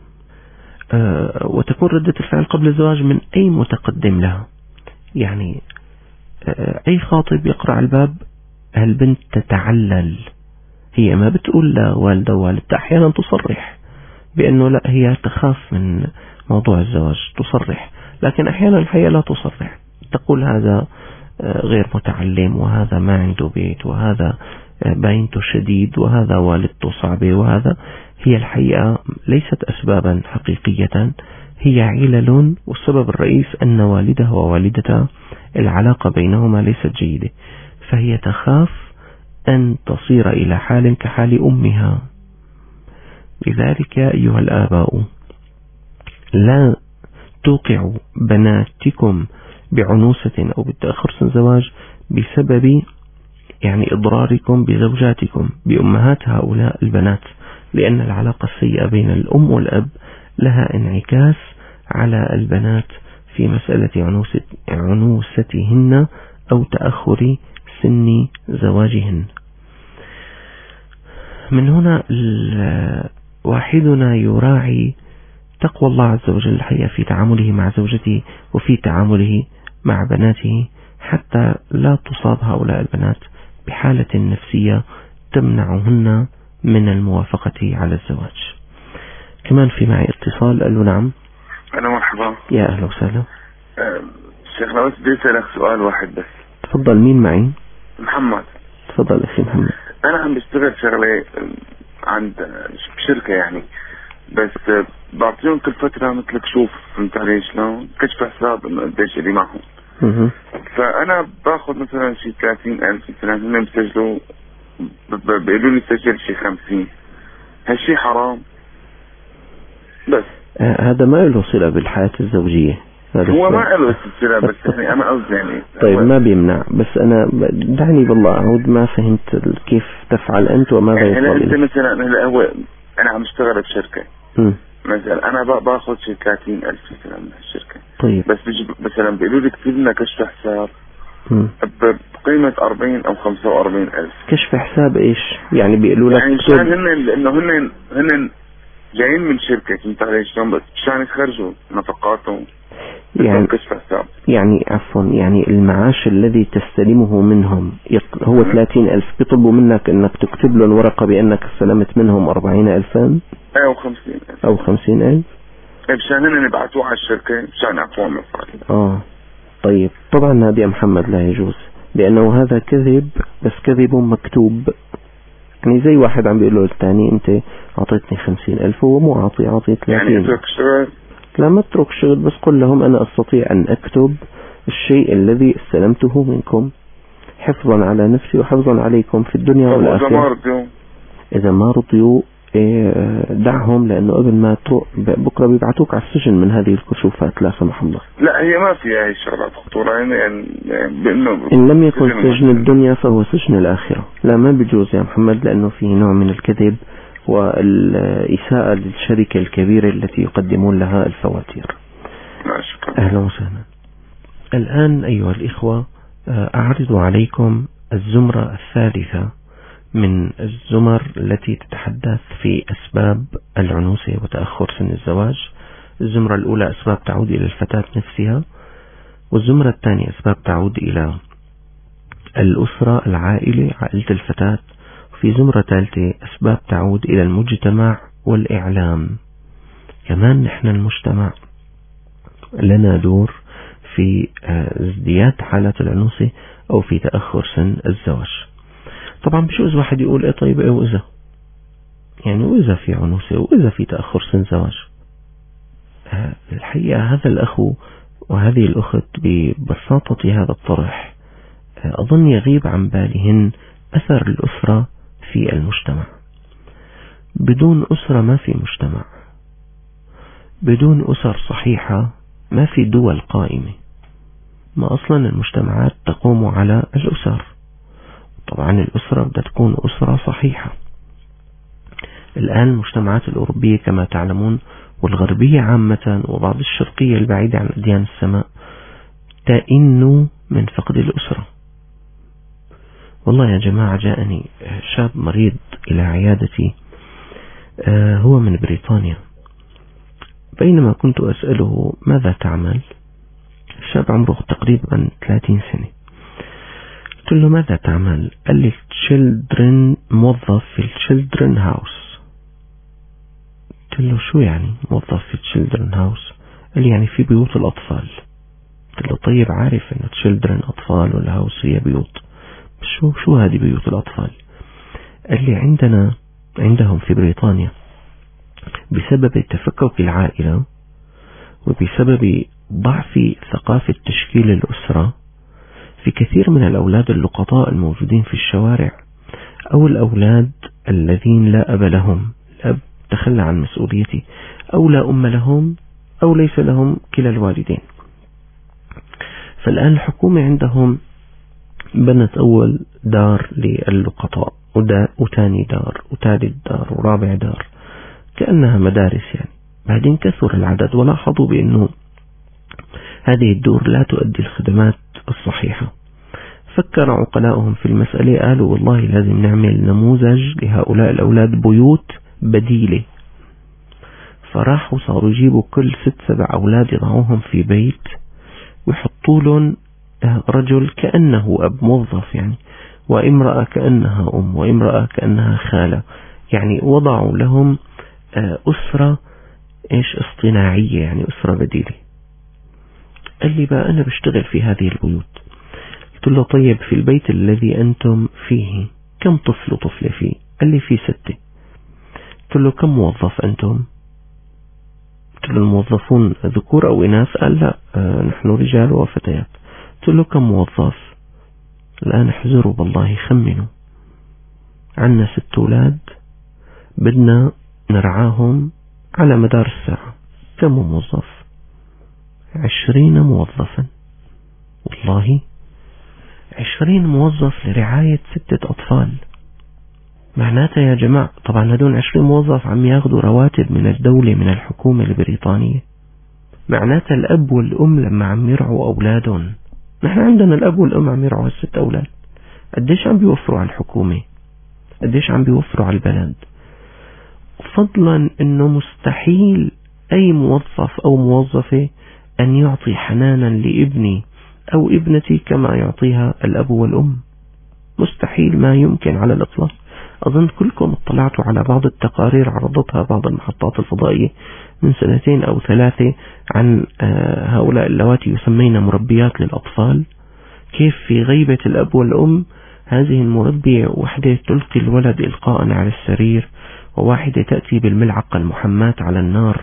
وتكون ردة الفعل قبل الزواج من أي متقدم لها، يعني أي خاطب يقرأ الباب هالبنت تتعلل، هي ما بتقول لوالدة ووالدتها، أحيانا تصرح بأنه لا هي تخاف من موضوع الزواج، تصرح، لكن أحيانا الحقيقة لا تصرح، تقول هذا غير متعلم، وهذا ما عنده بيت، وهذا باينته شديد وهذا والدته صعبة وهذا، هي الحقيقة ليست أسبابا حقيقية، هي علل، والسبب الرئيس أن والدها ووالدتها العلاقة بينهما ليست جيدة، فهي تخاف أن تصير إلى حال كحال أمها. لذلك أيها الآباء لا توقعوا بناتكم بعنوسة أو بالتأخر سن الزواج بسبب إضراركم بزوجاتكم بأمهات هؤلاء البنات، لأن العلاقة السيئة بين الأم والأب لها انعكاس على البنات في مسألة عنوستهن أو تأخر سن زواجهن. من هنا واحدنا يراعي تقوى الله عز وجل الحقيقة في تعامله مع زوجته وفي تعامله مع بناته، حتى لا تصاب هؤلاء البنات بحالة نفسية تمنعهن من الموافقة على الزواج. كمان في معي اتصال. قال له نعم. أنا مرحبا. يا أهلا وسهلا. شيخنا بس بدي أسألك سؤال واحد بس. تفضل. مين معي؟ محمد. تفضل أخي محمد. أنا عم بشتغل شغلة عند شركة بس بعطيهم كل فترة مثل كشوف، فهمت علي شلون؟ كشف حساب إنه قديش إلي معهم. فأنا باخذ مثلا شي 30,000 مثلا، هم بيسجلوا بيقولوا لي سجل شي 50. هالشي حرام؟ بس هذا ما له صلة بالحياة الزوجية. هو ما له صلة، بس أنا قصدي طيب ما بيمنع، بس أنا دعني بالله أعود ما فهمت كيف تفعل أنت وماذا يفعل. أنت مثلا أنا عم اشتغل بشركة مثلا، أنا باخذ شي 30,000 مثلا من الشركة. طيب بس مثلا بيقولوا لي كتب لنا كشف حساب بقيمة 40 أو 45,000. كشف حساب إيش؟ بيقولوا لك عشان إنه هن جايين من شركة، فهمت علي شلون؟ بس عشان يخرجوا نفقاتهم كشف حساب. عفوا المعاش الذي تستلمه منهم هو 30,000، بيطلبوا منك انك تكتب لهم ورقة بانك استلمت منهم 40,000 او 50,000 او 50,000 مشان هن يبعثوه على الشركة مشان يعطوهم الفائدة. طيب طبعا هذا يا محمد لا يجوز، لانه هذا كذب، بس كذب مكتوب. زي واحد عم بيقول له الثاني انت اعطيتني 50,000 وهو مو عاطي 30. اترك الشغل. لا ما اترك الشغل، بس قل لهم انا استطيع ان اكتب الشيء الذي استلمته منكم حفظا على نفسي وحفظا عليكم في الدنيا والآخرة. اذا ما رضيوا دعهم، لانه قبل ما بكره بيبعتوك على السجن من هذه الكشوفات لا سمح الله. لا هي ما فيها هي الشغلات خطورة، بانه ان لم يكن سجن الدنيا فهو سجن الآخرة. لا ما بيجوز يا محمد، لانه فيه نوع من الكذب والإساءة للشركة الكبيرة التي يقدمون لها الفواتير. أهلا وسهلا. الآن أيها الإخوة أعرض عليكم الزمرة الثالثة من الزمر التي تتحدث في أسباب العنوسة وتأخر سن الزواج. الزمرة الأولى أسباب تعود إلى الفتاة نفسها، والزمرة الثانية أسباب تعود إلى الأسرة العائلة عائلة الفتاة، في زمرة ثالثة أسباب تعود إلى المجتمع والإعلام. كمان نحن المجتمع لنا دور في ازدياد حالات العنوسة أو في تأخر سن الزواج. طبعا بشوز واحد يقول طيب وإذا وإذا في عنوسة وإذا في تأخر سن زواج. الحقيقة هذا الأخو وهذه الأخت ببساطة هذا الطرح أظن يغيب عن بالهن أثر الأسرة في المجتمع. بدون أسرة ما في مجتمع، بدون أسر صحيحة ما في دول قائمة، ما أصلا المجتمعات تقوم على الأسر. طبعا الأسرة بدها تكون أسرة صحيحة. الآن المجتمعات الأوروبية كما تعلمون والغربية عامة وبعض الشرقية البعيدة عن أديان السماء تئن من فقد الأسرة. والله يا جماعة جاءني شاب مريض إلى عيادتي، هو من بريطانيا. بينما كنت أسأله ماذا تعمل، الشاب عمره تقريبا 30 سنة. قلت له ماذا تعمل؟ قال لي موظف في الchildren house. قلت له شو يعني موظف في الchildren house؟ قال لي يعني في بيوت الأطفال. قلت له طيب عارف إنه children أطفال والهاوس هي بيوت، شو هذه بيوت الأطفال؟ اللي عندهم في بريطانيا بسبب تفكك العائلة وبسبب ضعف ثقافة تشكيل الأسرة، في كثير من الأولاد اللقطاء الموجودين في الشوارع أو الأولاد الذين لا أب لهم، الأب تخلى عن مسؤوليته، أو لا أم لهم، أو ليس لهم كلا الوالدين. فالآن الحكومة عندهم بنت أول دار للقطاء وثاني دار وثالث دار ورابع دار، كأنها مدارس يعني. بعدين كثر العدد ولاحظوا بأنه هذه الدور لا تؤدي الخدمات الصحيحة. فكر عقلاؤهم في المسألة، قالوا والله لازم نعمل نموذج لهؤلاء الأولاد بيوت بديلة. فراحوا صاروا يجيبوا كل 6-7 أولاد يضعوهم في بيت ويحطوا لهم رجل كأنه أب موظف يعني، وامرأة كأنها أم، وامرأة كأنها خالة، يعني وضعوا لهم أسرة اصطناعية، يعني أسرة بديلة. قال لي بقى أنا بشتغل في هذه البيوت. قلت له طيب في البيت الذي أنتم فيه كم طفل وطفلة فيه؟ قال لي في 6. قلت له كم موظف أنتم؟ قلت له الموظفون ذكور أو إناث؟ قال لا نحن رجال وفتيات. قلت له كم موظف؟ الآن احذروا بالله، خمنوا، عنا 6 أولاد بدنا نرعاهم على مدار الساعة، كم موظف؟ 20 موظفا. والله 20 موظف لرعاية 6 أطفال. معناته يا جماعة طبعا هدول 20 موظف عم ياخذوا رواتب من الدولة، من الحكومة البريطانية. معناته الأب والأم لما عم يرعوا أولادهم، نحن عندنا الأب والأم عم يرعوا 6 أولاد، قديش عم بيوفروا على الحكومة، قديش عم بيوفروا على البلد. فضلا انه مستحيل اي موظف او موظفة ان يعطي حنانا لابني او ابنتي كما يعطيها الاب والام، مستحيل، ما يمكن على الاطلاق. اظن كلكم اطلعتوا على بعض التقارير عرضتها بعض المحطات الفضائية من 2 أو 3 عن هؤلاء اللواتي يسمين مربيات للاطفال، كيف في غيبة الاب والام هذه المربية وحدة تلقي الولد إلقاء على السرير، وواحدة تأتي بالملعقة المحماة على النار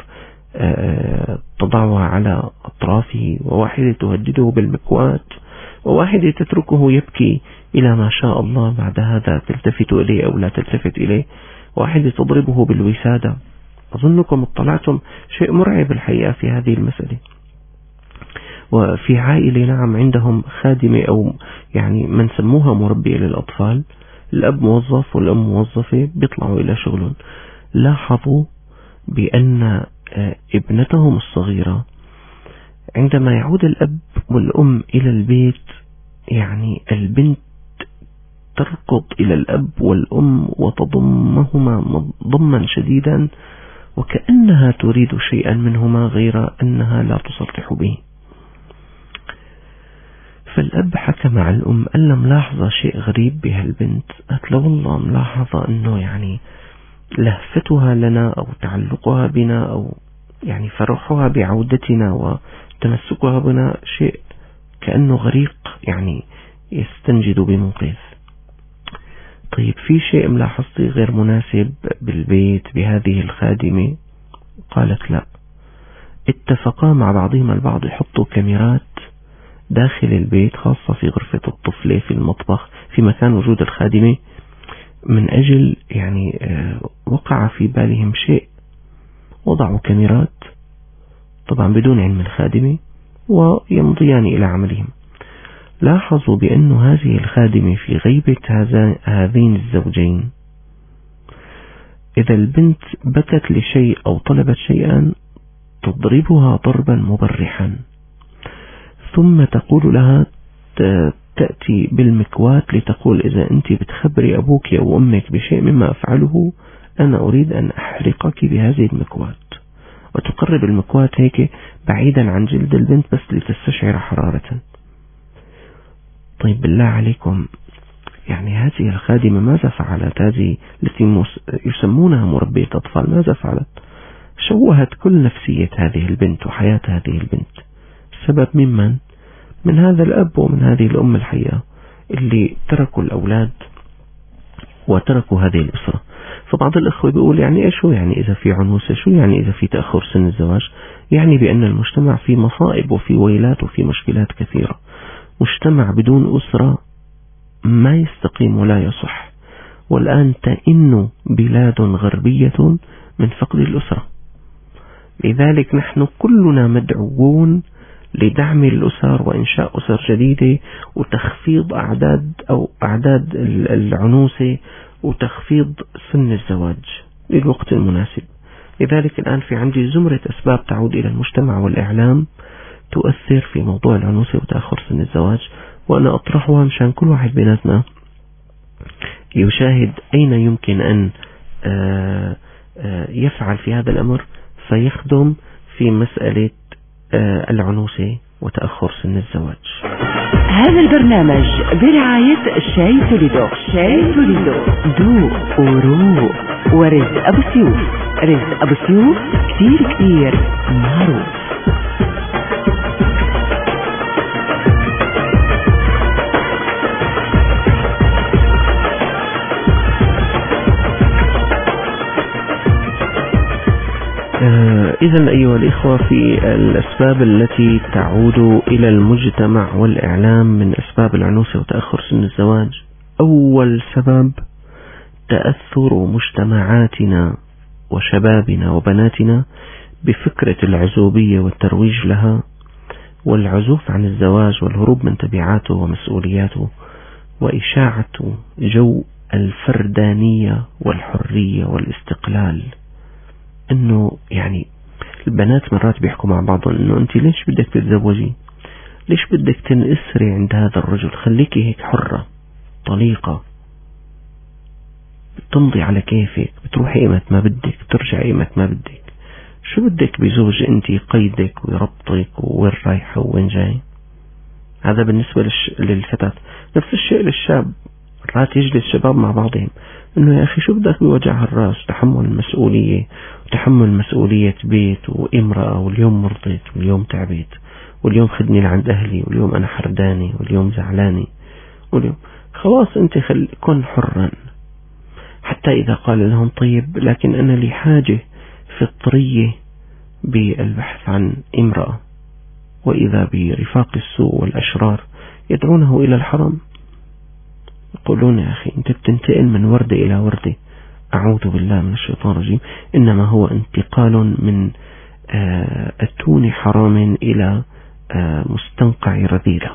تضعها على أطرافه، وواحدة تهدده بالمكواة، وواحدة تتركه يبكي إلى ما شاء الله، بعد هذا تلتفت إليه أو لا تلتفت إليه، واحدة تضربه بالوسادة. أظنكم اطلعتم، شيء مرعب الحقيقة في هذه المسألة. وفي عائلة نعم عندهم خادمة أو يعني من سموها مربية للأطفال، الأب موظف والأم موظفة، بيطلعوا إلى شغلهم. لاحظوا بأن ابنتهم الصغيرة عندما يعود الأب والأم إلى البيت، يعني البنت تركض إلى الأب والأم وتضمهما ضما شديدا، وكأنها تريد شيئا منهما غير أنها لا تصرح به. فالأب حكى مع الأم، قال لها ملاحظة شيء غريب بهالبنت؟ قالت له والله ملاحظة أنه يعني لهفتها لنا أو تعلقها بنا أو يعني فرحها بعودتنا وتمسكها بنا شيء كأنه غريق، يعني يستنجد بمنقذ. طيب في شيء ملاحظتي غير مناسب بالبيت بهذه الخادمة؟ قالت لا. اتفقا مع بعضهما البعض يحطوا كاميرات داخل البيت، خاصة في غرفة الطفلة، في المطبخ، في مكان وجود الخادمة، من أجل يعني وقع في بالهم شيء، وضعوا كاميرات طبعا بدون علم الخادمة ويمضيان إلى عملهم. لاحظوا بأن هذه الخادمة في غيبة هذين الزوجين، إذا البنت بكت لشيء أو طلبت شيئا تضربها ضربا مبرحا، ثم تقول لها، تأتي بالمكواة لتقول إذا أنت بتخبري أبوك أو أمك بشيء مما أفعله أنا أريد أن أحرقك بهذه المكواة، وتقرب المكواة هيك بعيدا عن جلد البنت بس لتستشعر حرارة. طيب بالله عليكم، يعني هذه الخادمة ماذا فعلت؟ هذه التي يسمونها مربية أطفال ماذا فعلت؟ شوهت كل نفسية هذه البنت وحياة هذه البنت. السبب ممن؟ من هذا الأب ومن هذه الأم الحقيقة، اللي تركوا الأولاد وتركوا هذه الأسرة. فبعض الأخوة بيقول يعني إيش هو يعني إذا في عنوسة، شو يعني إذا في تأخر سن الزواج؟ يعني بأن المجتمع في مصائب وفي ويلات وفي مشكلات كثيرة. مجتمع بدون أسرة ما يستقيم ولا يصح، والآن تئن بلاد غربية من فقد الأسرة. لذلك نحن كلنا مدعوون لدعم الأسر وإنشاء أسر جديدة وتخفيض أعداد العنوسة وتخفيض سن الزواج للوقت المناسب. لذلك الآن في عندي زمرة أسباب تعود إلى المجتمع والإعلام تؤثر في موضوع العنوسة وتأخر سن الزواج، وأنا أطرحها مشان كل واحد بيناتنا يشاهد أين يمكن أن يفعل في هذا الأمر فيخدم في مسألة العنوسة وتأخر سن الزواج. هذا البرنامج برعاية شاي توليدو. شاي توليدو ذوق وروق. ورزق أبو سيوف. رزق أبو سيوف كتير معروف. إذن أيها الإخوة، في الأسباب التي تعود إلى المجتمع والإعلام من أسباب العنوسة وتأخر سن الزواج، أول سبب تأثر مجتمعاتنا وشبابنا وبناتنا بفكرة العزوبية والترويج لها والعزوف عن الزواج والهروب من تبعاته ومسؤولياته وإشاعة جو الفردانية والحرية والاستقلال. انه يعني البنات مرات بيحكوا مع بعضهم انه انت ليش بدك تتزوجي، ليش بدك تنأسري عند هذا الرجل، خليكي هيك حرة طليقة بتمضي على كيفك، بتروحي ايمت ما بدك، بترجعي ايمت ما بدك، شو بدك بزوج انت يقيدك ويربطك ووين رايحة وين جاي. هذا بالنسبة للفتاة. نفس الشيء للشاب، مرات يجلس شباب مع بعضهم انه يا اخي شو بدك بوجع الراس، تحمل المسؤولية وتحمل مسؤولية بيت وامرأة، واليوم مرضت واليوم تعبت واليوم خدني لعند اهلي واليوم انا حرداني واليوم زعلاني واليوم خلاص انت كن حرا. حتى اذا قال لهم طيب لكن انا لي حاجة فطرية بالبحث عن امرأة، واذا برفاق السوء والاشرار يدعونه الى الحرم، يقولون يا أخي أنت بتنتقل من وردة إلى وردة، أعوذ بالله من الشيطان الرجيم، إنما هو انتقال من أتون حرام إلى مستنقع رذيلة.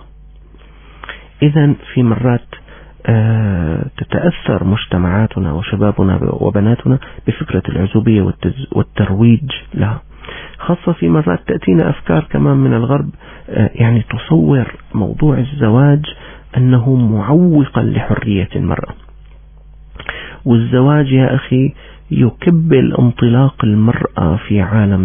إذن في مرات تتأثر مجتمعاتنا وشبابنا وبناتنا بفكرة العزوبية والترويج لها، خاصة في مرات تأتينا أفكار كمان من الغرب يعني تصور موضوع الزواج أنه معوقا لحرية المرأة. والزواج يا أخي يكبل انطلاق المرأة في عالم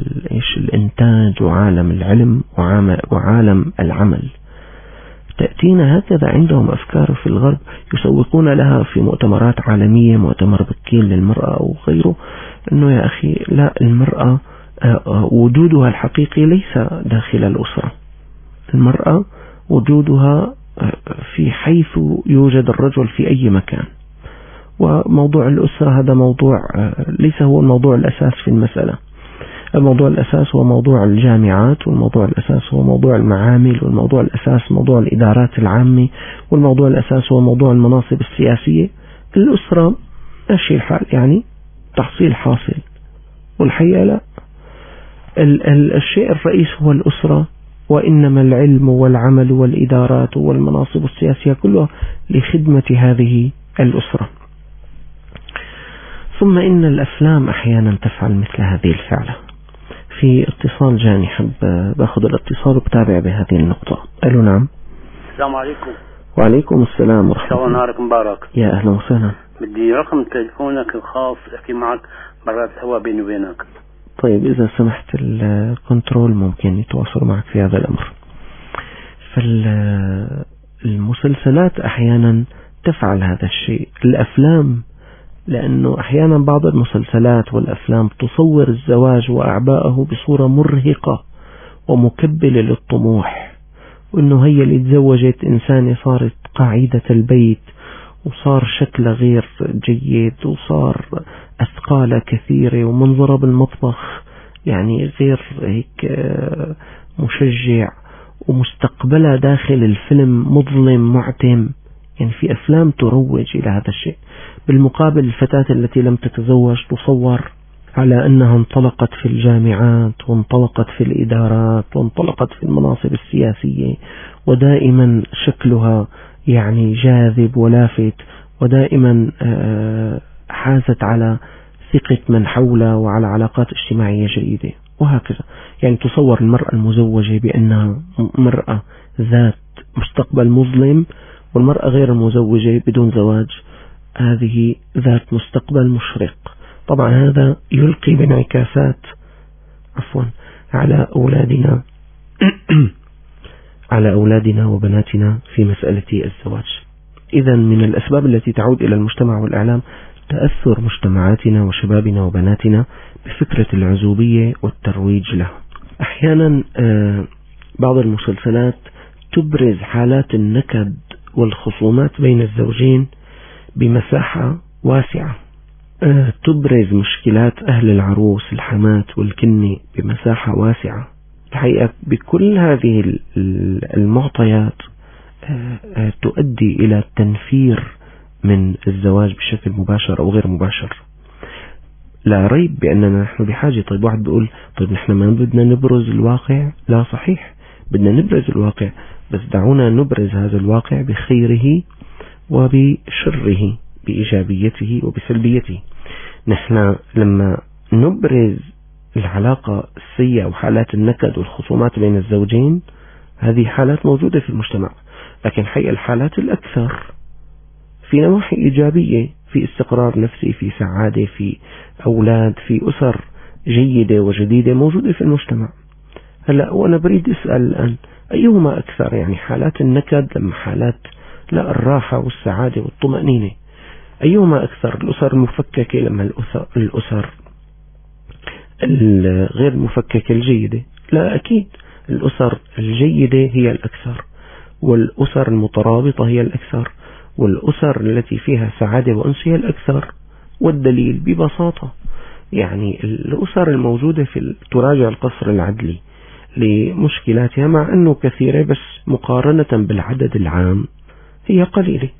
الإنتاج وعالم العلم وعالم العمل. تأتينا هكذا عندهم أفكار في الغرب يسوقون لها في مؤتمرات عالمية، مؤتمر بكين للمرأة أو غيره، أنه يا أخي لا، المرأة وجودها الحقيقي ليس داخل الأسرة، المرأة وجودها في حيث يوجد الرجل في أي مكان. وموضوع الأسرة هذا موضوع ليس هو الموضوع الأساس في المسألة. الموضوع الأساس هو موضوع الجامعات، والموضوع الأساس هو موضوع المعامل، والموضوع الأساس موضوع الإدارات العامة، والموضوع الأساس هو موضوع المناصب السياسية. الأسرة ماشي الحال، يعني تحصيل حاصل، والحقيقة لا، الشيء الرئيس هو الأسرة، وإنما العلم والعمل والإدارات والمناصب السياسية كلها لخدمة هذه الأسرة. ثم إن الأفلام أحيانا تفعل مثل هذه الفعلة. في اتصال جاني، حب باخذ الاتصال وبتابع بهذه النقطة. ألو نعم. السلام عليكم. وعليكم السلام ورحمة الله. نهارك مبارك. يا أهلا وسهلا. بدي رقم تليفونك الخاص أحكي معك مرات هوا بيني وبينك. طيب إذا سمحت الكنترول ممكن يتواصل معك في هذا الأمر. فالمسلسلات أحيانا تفعل هذا الشيء، الأفلام، لأنه أحيانا بعض المسلسلات والأفلام تصور الزواج وأعباءه بصورة مرهقة ومكبلة للطموح، وأنه هي اللي تزوجت إنسانة صارت قاعدة البيت وصار شكله غير جيد، وصار أثقاله كثيرة، ومنظره بالمطبخ يعني غير هيك مشجع، ومستقبلها داخل الفيلم مظلم معتم. يعني في أفلام تروج إلى هذا الشيء. بالمقابل الفتاة التي لم تتزوج تصور على أنها انطلقت في الجامعات، وانطلقت في الإدارات، وانطلقت في المناصب السياسية، ودائما شكلها يعني جاذب ولافت، ودائما حازت على ثقة من حولها وعلى علاقات اجتماعية جيدة، وهكذا. يعني تصور المرأة المزوجة بأنها مرأة ذات مستقبل مظلم، والمرأة غير المزوجة بدون زواج هذه ذات مستقبل مشرق. طبعا هذا يلقي بانعكاسات على أولادنا على أولادنا وبناتنا في مسألة الزواج. إذا من الأسباب التي تعود إلى المجتمع والإعلام تأثر مجتمعاتنا وشبابنا وبناتنا بفكرة العزوبية والترويج لها. أحيانا بعض المسلسلات تبرز حالات النكد والخصومات بين الزوجين بمساحة واسعة، تبرز مشكلات أهل العروس الحمات والكنة بمساحة واسعة. الحقيقة بكل هذه المعطيات تؤدي إلى التنفير من الزواج بشكل مباشر أو غير مباشر. لا ريب بأننا نحن بحاجة. طيب واحد بيقول طيب نحن ما بدنا نبرز الواقع؟ لا، صحيح بدنا نبرز الواقع، بس دعونا نبرز هذا الواقع بخيره وبشره، بإيجابيته وبسلبيته. نحن لما نبرز العلاقة السيئة وحالات النكد والخصومات بين الزوجين، هذه حالات موجودة في المجتمع، لكن حقيقة الحالات الأكثر في نواحي إيجابية، في استقرار نفسي، في سعادة، في أولاد، في أسر جيدة وجديدة موجودة في المجتمع. هلأ وأنا بريد أسأل الآن أيهما أكثر؟ يعني حالات النكد لما حالات لا الراحة والسعادة والطمأنينة، أيهما أكثر؟ الأسر المفككة لما الأسر الغير مفككة الجيدة؟ لا، أكيد الأسر الجيدة هي الأكثر، والأسر المترابطة هي الأكثر، والأسر التي فيها سعادة وأنس هي الأكثر. والدليل ببساطة يعني الأسر الموجودة في تراجع القصر العدلي لمشكلاتها، مع أنه كثيرة، بس مقارنة بالعدد العام هي قليلة.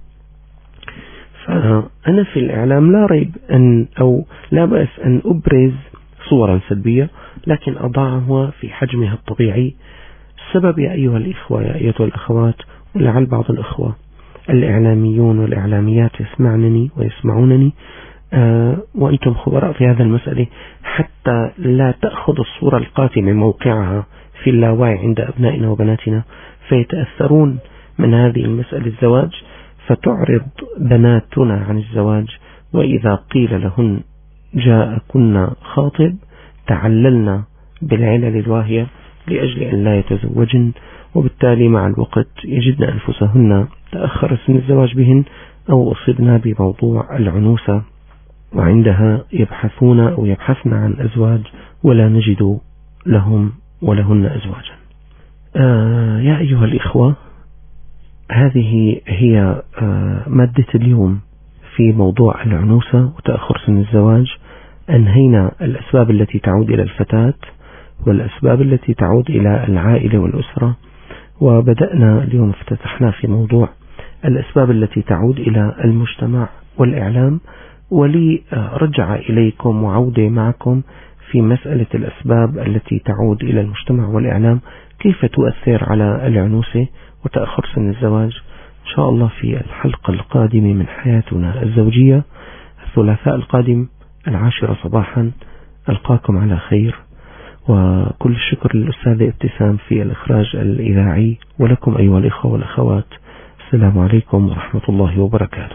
فأنا في الإعلام لا ريب أو لا بأس أن أبرز صورا سلبية، لكن أضعها في حجمها الطبيعي. السبب يا أيها الإخوة يا أيها الأخوات، ولعل بعض الأخوة الإعلاميون والإعلاميات يسمعنني ويسمعونني وأنتم خبراء في هذا المسألة، حتى لا تأخذ الصورة القاتمة موقعها في اللاوعي عند أبنائنا وبناتنا، فيتأثرون من هذه المسألة الزواج، فتعرض بناتنا عن الزواج، وإذا قيل لهن جاءكن خاطب تعللنا بالعلل الواهية لأجل أن لا يتزوجن، وبالتالي مع الوقت يجدن أنفسهن تأخر سن الزواج بهن أو أصبنا بموضوع العنوسة، وعندها يبحثون أو يبحثن عن أزواج ولا نجد لهم ولهن أزواجا. يا أيها الإخوة، هذه هي مادة اليوم في موضوع العنوسة وتأخر سن الزواج. أنهينا الأسباب التي تعود إلى الفتاة والأسباب التي تعود إلى العائلة والأسرة، وبدأنا اليوم افتتحنا في موضوع الأسباب التي تعود إلى المجتمع والإعلام، ولي رجع إليكم وعودة معكم في مسألة الأسباب التي تعود إلى المجتمع والإعلام، كيف تؤثر على العنوسة وتأخر سن الزواج. إن شاء الله في الحلقة القادمة من حياتنا الزوجية الثلاثاء القادم 10 صباحا ألقاكم على خير، وكل الشكر للأستاذة ابتسام في الإخراج الإذاعي، ولكم أيها الإخوة والأخوات، السلام عليكم ورحمة الله وبركاته.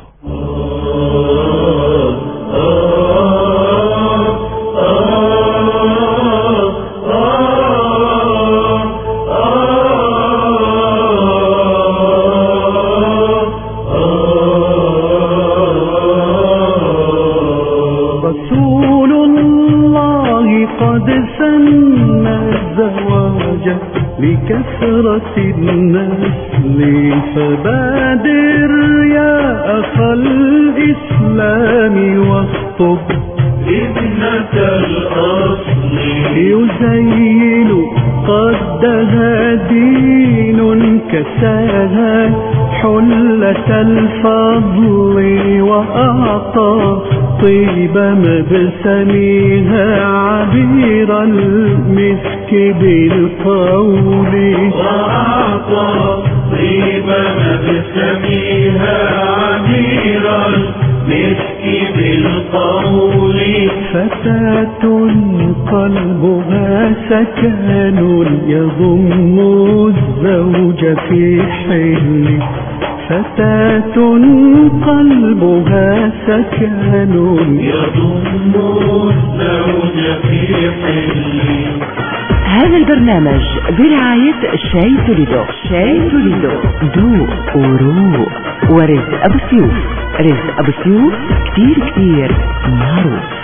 رسول الله قد سن الزواج لكثرة النسل، فبادر يا أخا الإسلام واخطب ابنة الأصل يزين قدها دين كساها حلة الفضل وأعطى طيب مبسمها عبير المسك بالقول وأعطى طيب مبسمها عبير المسك بالقول فتاة قلبها سكن يضم الزوج في حل فتاة قلبها سكن يضم الزوج في حل. هذا البرنامج برعاية شاي توليدو. شاي توليدو ذوق وروق. ورزق أبو سيوف. رزق أبو سيوف كتير معروف.